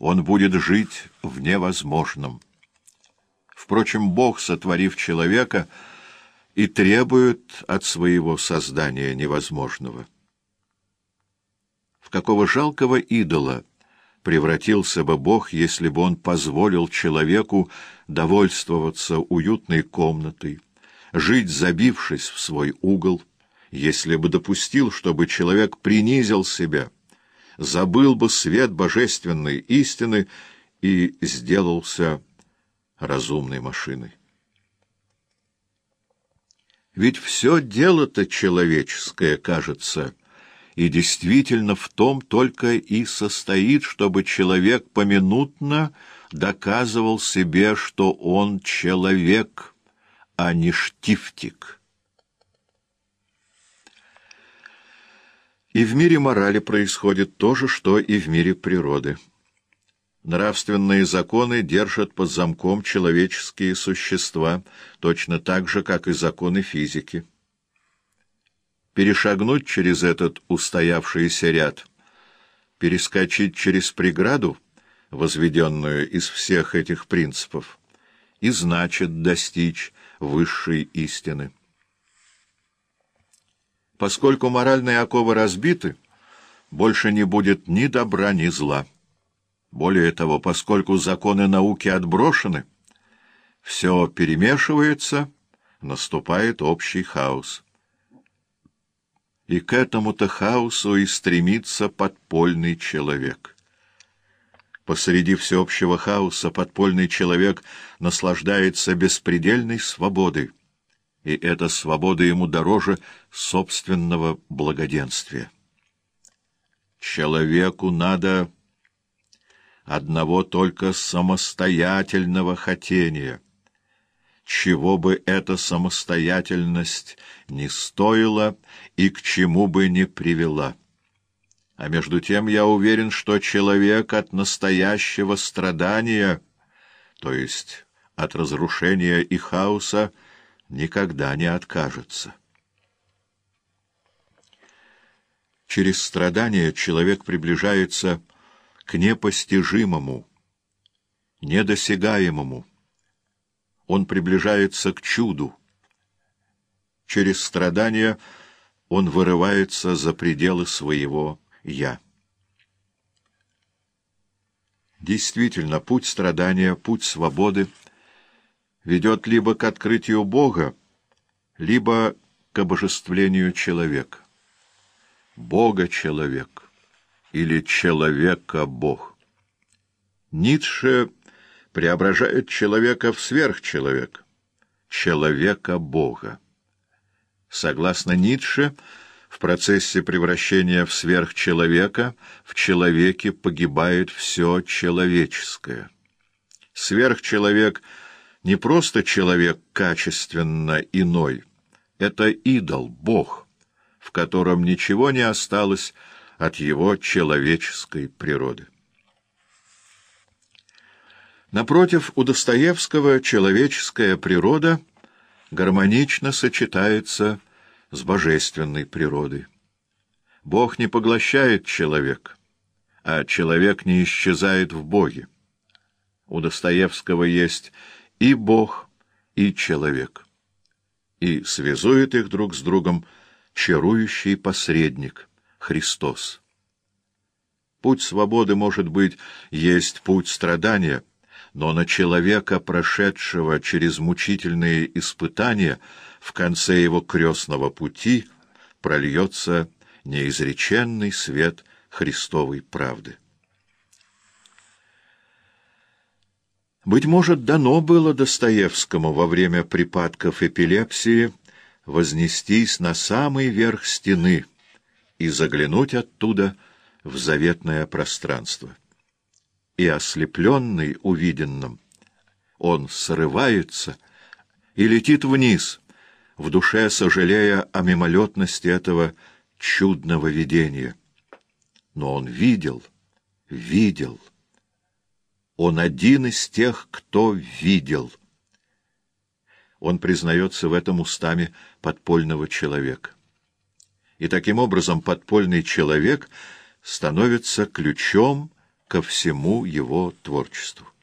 он будет жить в невозможном. Впрочем, Бог, сотворив человека, и требует от своего создания невозможного. В какого жалкого идола превратился бы Бог, если бы Он позволил человеку довольствоваться уютной комнатой, жить, забившись в свой угол, если бы допустил, чтобы человек принизил себя, забыл бы свет божественной истины и сделался разумной машиной. Ведь все дело-то человеческое, кажется, и действительно в том только и состоит, чтобы человек поминутно доказывал себе, что он человек, а не штифтик. И в мире морали происходит то же, что и в мире природы. Нравственные законы держат под замком человеческие существа, точно так же, как и законы физики. Перешагнуть через этот устоявшийся ряд, перескочить через преграду, возведенную из всех этих принципов, и значит достичь высшей истины. Поскольку моральные оковы разбиты, больше не будет ни добра, ни зла. Более того, поскольку законы науки отброшены, все перемешивается, наступает общий хаос. И к этому-то хаосу и стремится подпольный человек. Посреди всеобщего хаоса подпольный человек наслаждается беспредельной свободой, и эта свобода ему дороже собственного благоденствия. Человеку надо одного только самостоятельного хотения, чего бы эта самостоятельность ни стоила и к чему бы ни привела. А между тем я уверен, что человек от настоящего страдания, то есть от разрушения и хаоса, никогда не откажется. Через страдания человек приближается к непостижимому, недосягаемому. Он приближается к чуду. Через страдания он вырывается за пределы своего «я». Действительно, путь страдания, путь свободы ведет либо к открытию Бога, либо к обожествлению человека. Бога-человек или человека-бог. Ницше преображает человека в сверхчеловека, человека-бога. Согласно Ницше, в процессе превращения в сверхчеловека в человеке погибает все человеческое. Сверхчеловек не просто человек качественно иной, это идол, Бог, в котором ничего не осталось от его человеческой природы. Напротив, у Достоевского человеческая природа гармонично сочетается с божественной природой. Бог не поглощает человека, а человек не исчезает в Боге. У Достоевского есть и Бог, и человек, и связует их друг с другом чарующий посредник — Христос. Путь свободы, может быть, есть путь страдания, но на человека, прошедшего через мучительные испытания, в конце его крестного пути прольется неизреченный свет Христовой правды. Быть может, дано было Достоевскому во время припадков эпилепсии вознестись на самый верх стены и заглянуть оттуда в заветное пространство. И, ослепленный увиденным, он срывается и летит вниз, в душе сожалея о мимолетности этого чудного видения. Но он видел. Он один из тех, кто видел. Он признается в этом устами подпольного человека. И таким образом подпольный человек становится ключом ко всему его творчеству.